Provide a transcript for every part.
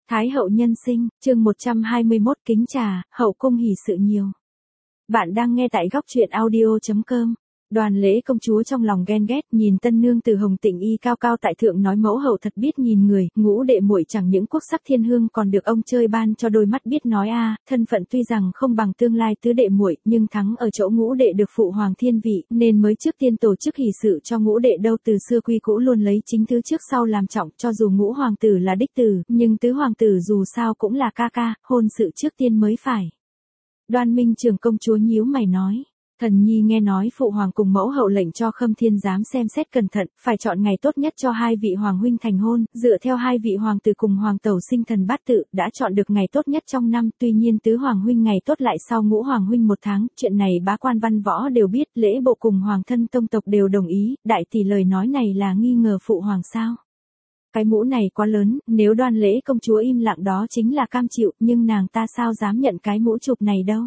Thái hậu nhân sinh, chương 121 kính trà, hậu cung hỷ sự nhiều. Bạn đang nghe tại góc truyện audio.com. Đoàn Lễ công chúa trong lòng ghen ghét, nhìn tân nương từ Hồng Tịnh Y cao cao tại thượng nói mẫu hậu thật biết nhìn người, ngũ đệ muội chẳng những quốc sắc thiên hương còn được ông chơi ban cho đôi mắt biết nói a, thân phận tuy rằng không bằng tương lai tứ đệ muội, nhưng thắng ở chỗ ngũ đệ được phụ hoàng thiên vị, nên mới trước tiên tổ chức hỷ sự cho ngũ đệ đâu, từ xưa quy cũ luôn lấy chính thứ trước sau làm trọng, cho dù ngũ hoàng tử là đích tử, nhưng tứ hoàng tử dù sao cũng là ca ca, hôn sự trước tiên mới phải. Đoan Minh Trưởng công chúa nhíu mày nói. Thần nhi nghe nói phụ hoàng cùng mẫu hậu lệnh cho Khâm Thiên giám xem xét cẩn thận, phải chọn ngày tốt nhất cho hai vị hoàng huynh thành hôn, dựa theo hai vị hoàng tử cùng hoàng tẩu sinh thần bát tự, đã chọn được ngày tốt nhất trong năm, tuy nhiên tứ hoàng huynh ngày tốt lại sau ngũ hoàng huynh một tháng, chuyện này bá quan văn võ đều biết, lễ bộ cùng hoàng thân tông tộc đều đồng ý, đại tỷ lời nói này là nghi ngờ phụ hoàng sao? Cái mũ này quá lớn, nếu Đoan Lễ công chúa im lặng đó chính là cam chịu, nhưng nàng ta sao dám nhận cái mũ chụp này đâu?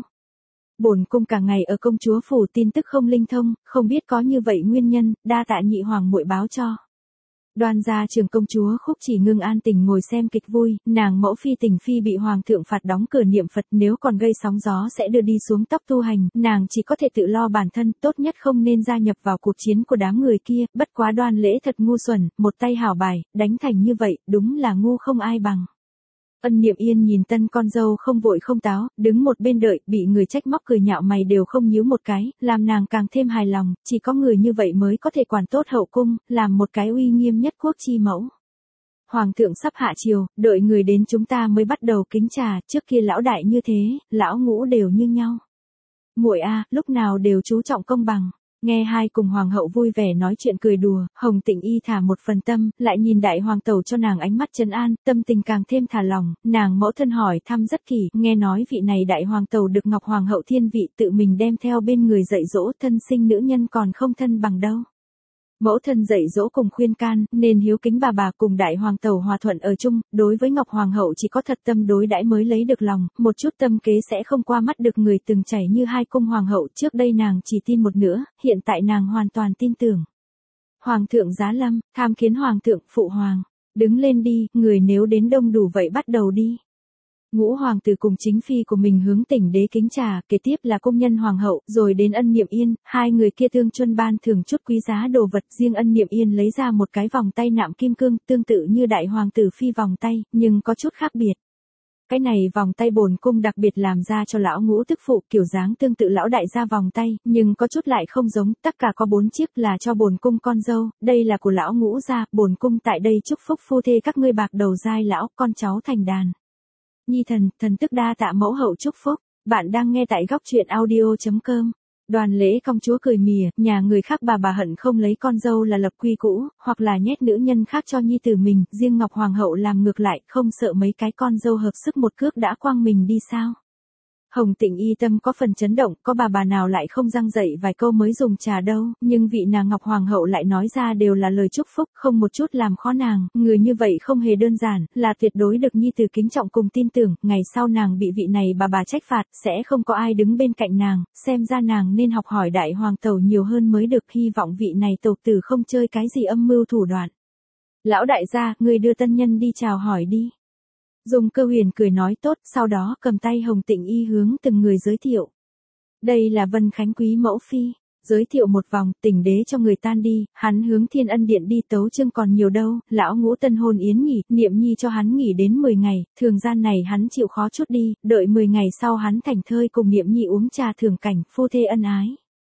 Bổn cung cả ngày ở công chúa phủ tin tức không linh thông, không biết có như vậy nguyên nhân, đa tạ nhị hoàng muội báo cho. Đoan gia Trưởng công chúa Khúc Chỉ Ngưng an tình ngồi xem kịch vui, nàng mẫu phi Tình Phi bị hoàng thượng phạt đóng cửa niệm Phật, nếu còn gây sóng gió sẽ đưa đi xuống tóc tu hành, nàng chỉ có thể tự lo bản thân, tốt nhất không nên gia nhập vào cuộc chiến của đám người kia, bất quá Đoan Lễ thật ngu xuẩn, một tay hảo bài, đánh thành như vậy, đúng là ngu không ai bằng. Ân Niệm Yên nhìn tân con dâu không vội không táo, đứng một bên đợi, bị người trách móc cười nhạo mày đều không nhíu một cái, làm nàng càng thêm hài lòng, chỉ có người như vậy mới có thể quản tốt hậu cung, làm một cái uy nghiêm nhất quốc chi mẫu. Hoàng thượng sắp hạ triều, đợi người đến chúng ta mới bắt đầu kính trà, trước kia lão đại như thế, lão ngũ đều như nhau. Muội a, lúc nào đều chú trọng công bằng. Nghe hai cùng hoàng hậu vui vẻ nói chuyện cười đùa, Hồng Tịnh Y thả một phần tâm, lại nhìn đại hoàng tẩu cho nàng ánh mắt trấn an, tâm tình càng thêm thả lòng, nàng mẫu thân hỏi thăm rất kỳ, nghe nói vị này đại hoàng tẩu được Ngọc Hoàng hậu thiên vị tự mình đem theo bên người dạy dỗ, thân sinh nữ nhân còn không thân bằng đâu. Mẫu thân dạy dỗ cùng khuyên can, nên hiếu kính bà cùng đại hoàng tẩu hòa thuận ở chung, đối với Ngọc Hoàng hậu chỉ có thật tâm đối đãi mới lấy được lòng, một chút tâm kế sẽ không qua mắt được người từng chảy như hai cung hoàng hậu, trước đây nàng chỉ tin một nửa, hiện tại nàng hoàn toàn tin tưởng. Hoàng thượng giá lâm, tham kiến hoàng thượng, phụ hoàng, đứng lên đi, người nếu đến đông đủ vậy bắt đầu đi. Ngũ hoàng tử cùng chính phi của mình hướng Tỉnh đế kính trà, kế tiếp là công nhân hoàng hậu, rồi đến Ân Niệm Yên, hai người kia thương chuân ban thưởng chút quý giá đồ vật, riêng Ân Niệm Yên lấy ra một cái vòng tay nạm kim cương, tương tự như đại hoàng tử phi vòng tay, nhưng có chút khác biệt. Cái này vòng tay bổn cung đặc biệt làm ra cho lão ngũ tức phụ, kiểu dáng tương tự lão đại gia vòng tay, nhưng có chút lại không giống, tất cả có 4 chiếc là cho bổn cung con dâu, đây là của lão ngũ gia, bổn cung tại đây chúc phúc phu thê các ngươi bạc đầu giai lão, con cháu thành đàn. Nhi thần tức đa tạ mẫu hậu chúc phúc, bạn đang nghe tại góc truyện audio.com. Đoàn Lễ công chúa cười mỉa, nhà người khác bà hận không lấy con dâu là lập quy cũ, hoặc là nhét nữ nhân khác cho nhi tử mình, riêng Ngọc Hoàng hậu làm ngược lại, không sợ mấy cái con dâu hợp sức một cước đã quăng mình đi sao. Hồng Tịnh Y tâm có phần chấn động, có bà nào lại không răng dậy vài câu mới dùng trà đâu, nhưng vị nàng Ngọc Hoàng hậu lại nói ra đều là lời chúc phúc, không một chút làm khó nàng, người như vậy không hề đơn giản, là tuyệt đối được nhi tử kính trọng cùng tin tưởng, ngày sau nàng bị vị này bà trách phạt, sẽ không có ai đứng bên cạnh nàng, xem ra nàng nên học hỏi đại hoàng tẩu nhiều hơn mới được, hy vọng vị này tộc tử không chơi cái gì âm mưu thủ đoạn. Lão đại gia, người đưa tân nhân đi chào hỏi đi. Dung Cơ Huyền cười nói tốt, sau đó cầm tay Hồng Tịnh Y hướng từng người giới thiệu. Đây là Vân Khánh quý mẫu phi, giới thiệu một vòng, Tỉnh đế cho người tan đi, hắn hướng Thiên Ân điện đi tấu chương còn nhiều đâu, lão ngũ tân hôn yến nhỉ, Niệm Nhi cho hắn nghỉ đến 10 ngày, thường gian này hắn chịu khó chút đi, đợi 10 ngày sau hắn thảnh thơi cùng Niệm Nhi uống trà thưởng cảnh, phu thê ân ái.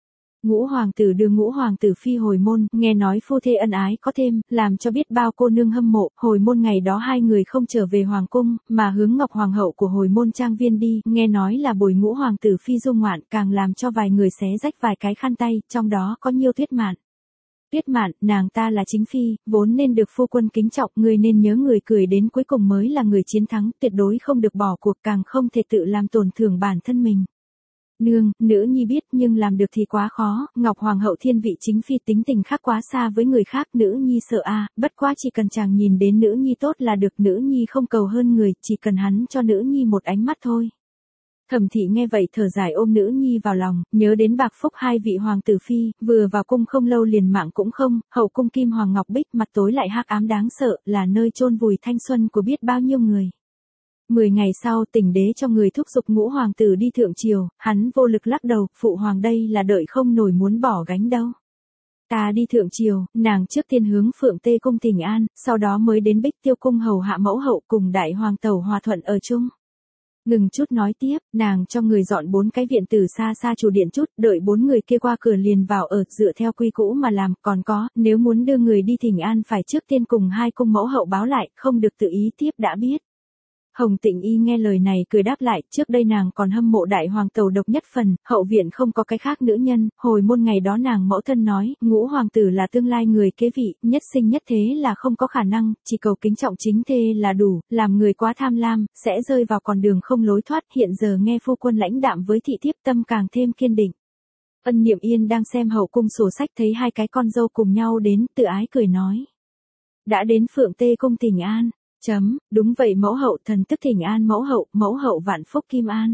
Ngũ hoàng tử đưa ngũ hoàng tử phi hồi môn, nghe nói phu thê ân ái có thêm, làm cho biết bao cô nương hâm mộ, hồi môn ngày đó hai người không trở về hoàng cung, mà hướng Ngọc Hoàng hậu của hồi môn trang viên đi, nghe nói là bồi ngũ hoàng tử phi du ngoạn, càng làm cho vài người xé rách vài cái khăn tay, trong đó có nhiều Tuyết Mạn. Tuyết Mạn, nàng ta là chính phi, vốn nên được phu quân kính trọng, người nên nhớ người cười đến cuối cùng mới là người chiến thắng, tuyệt đối không được bỏ cuộc, càng không thể tự làm tổn thương bản thân mình. Nương, nữ nhi biết nhưng làm được thì quá khó, Ngọc Hoàng hậu thiên vị chính phi tính tình khác quá xa với người khác, nữ nhi sợ a, bất quá chỉ cần chàng nhìn đến nữ nhi tốt là được, nữ nhi không cầu hơn người, chỉ cần hắn cho nữ nhi một ánh mắt thôi. Thẩm thị nghe vậy thở dài ôm nữ nhi vào lòng, nhớ đến bạc phúc hai vị hoàng tử phi, vừa vào cung không lâu liền mạng cũng không, hậu cung kim hoàng ngọc bích mặt tối lại hắc ám đáng sợ, là nơi chôn vùi thanh xuân của biết bao nhiêu người. 10 ngày sau Tỉnh đế cho người thúc giục Ngũ hoàng tử đi thượng triều, hắn vô lực lắc đầu, phụ hoàng đây là đợi không nổi muốn bỏ gánh đâu. Ta đi thượng triều, nàng trước tiên hướng Phượng Tê cung thỉnh an, sau đó mới đến Bích Tiêu cung hầu hạ mẫu hậu cùng đại hoàng tẩu hòa thuận ở chung. Ngừng chút nói tiếp, nàng cho người dọn 4 cái viện từ xa xa chủ điện chút, đợi 4 người kia qua cửa liền vào ở, dựa theo quy cũ mà làm, còn có, nếu muốn đưa người đi thỉnh an phải trước tiên cùng 2 cung mẫu hậu báo lại, không được tự ý tiếp đã biết. Hồng Tịnh Y nghe lời này cười đáp lại, trước đây nàng còn hâm mộ đại hoàng tẩu độc nhất phần, hậu viện không có cái khác nữ nhân, hồi môn ngày đó nàng mẫu thân nói, Ngũ hoàng tử là tương lai người kế vị, nhất sinh nhất thế là không có khả năng, chỉ cầu kính trọng chính thê là đủ, làm người quá tham lam, sẽ rơi vào con đường không lối thoát, hiện giờ nghe phu quân lãnh đạm với thị thiếp tâm càng thêm kiên định. Ân Niệm Yên đang xem hậu cung sổ sách thấy 2 cái con dâu cùng nhau đến, tự ái cười nói. Đã đến Phượng Tê cung thỉnh an. Đúng vậy mẫu hậu, thần tức thỉnh an mẫu hậu vạn phúc kim an.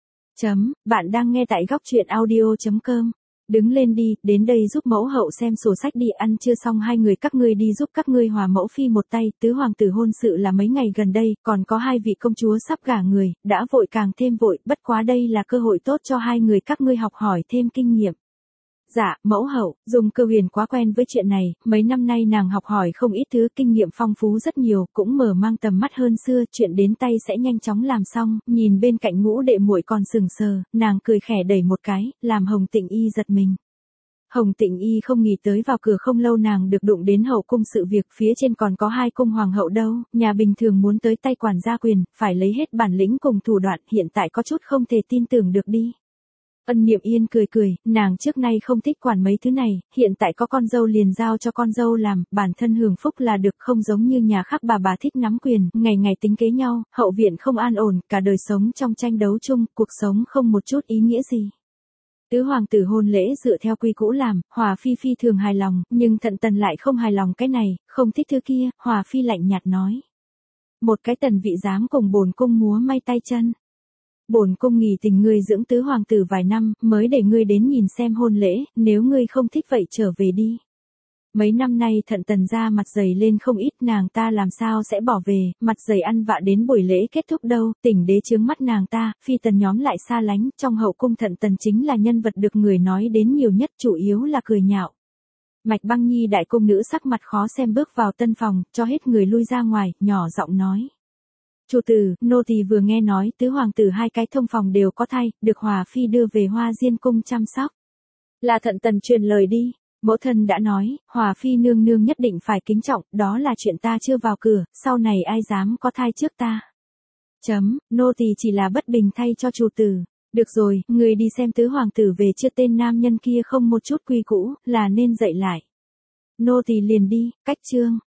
Bạn đang nghe tại góc truyện audio.com. Đứng lên đi, đến đây giúp mẫu hậu xem sổ sách đi, ăn chưa xong 2 người các ngươi đi giúp các ngươi hòa mẫu phi một tay, tứ hoàng tử hôn sự là mấy ngày gần đây, còn có 2 vị công chúa sắp gả người, đã vội càng thêm vội, bất quá đây là cơ hội tốt cho 2 người các ngươi học hỏi thêm kinh nghiệm. Dạ, mẫu hậu, Dung Cơ Huyền quá quen với chuyện này, mấy năm nay nàng học hỏi không ít thứ, kinh nghiệm phong phú rất nhiều, cũng mở mang tầm mắt hơn xưa, chuyện đến tay sẽ nhanh chóng làm xong, nhìn bên cạnh Ngũ đệ muội còn sừng sờ, nàng cười khẽ đẩy một cái, làm Hồng Tịnh Y giật mình. Hồng Tịnh Y không nghĩ tới vào cửa không lâu nàng được đụng đến hậu cung sự việc, phía trên còn có 2 cung hoàng hậu đâu, nhà bình thường muốn tới tay quản gia quyền, phải lấy hết bản lĩnh cùng thủ đoạn, hiện tại có chút không thể tin tưởng được đi. Ân Niệm Yên cười cười, nàng trước nay không thích quản mấy thứ này, hiện tại có con dâu liền giao cho con dâu làm, bản thân hưởng phúc là được, không giống như nhà khác bà thích nắm quyền, ngày ngày tính kế nhau, hậu viện không an ổn, cả đời sống trong tranh đấu chung, cuộc sống không một chút ý nghĩa gì. Tứ hoàng tử hôn lễ dựa theo quy cũ làm, Hòa Phi phi thường hài lòng, nhưng Thận Tần lại không hài lòng cái này, không thích thứ kia, Hòa Phi lạnh nhạt nói. Một cái Tần vị dám cùng bổn cung múa may tay chân. Bổn cung nghỉ tình ngươi dưỡng tứ hoàng tử vài năm, mới để ngươi đến nhìn xem hôn lễ, nếu ngươi không thích vậy trở về đi. Mấy năm nay Thận Tần ra mặt dày lên không ít, nàng ta làm sao sẽ bỏ về, mặt dày ăn vạ đến buổi lễ kết thúc đâu, Tỉnh đế chướng mắt nàng ta, phi tần nhóm lại xa lánh, trong hậu cung Thận Tần chính là nhân vật được người nói đến nhiều nhất, chủ yếu là cười nhạo. Mạch Băng Nhi đại cung nữ sắc mặt khó xem bước vào tân phòng, cho hết người lui ra ngoài, nhỏ giọng nói. Chủ tử, nô tỳ vừa nghe nói tứ hoàng tử 2 cái thông phòng đều có thai, được Hòa Phi đưa về Hoa Diên cung chăm sóc. Là Thận Tần truyền lời đi, mẫu thân đã nói, Hòa Phi nương nương nhất định phải kính trọng, đó là chuyện ta chưa vào cửa, sau này ai dám có thai trước ta. Nô tỳ chỉ là bất bình thay cho chủ tử. Được rồi, người đi xem tứ hoàng tử về chưa, tên nam nhân kia không một chút quy cũ, là nên dậy lại. Nô tỳ liền đi, cách chương.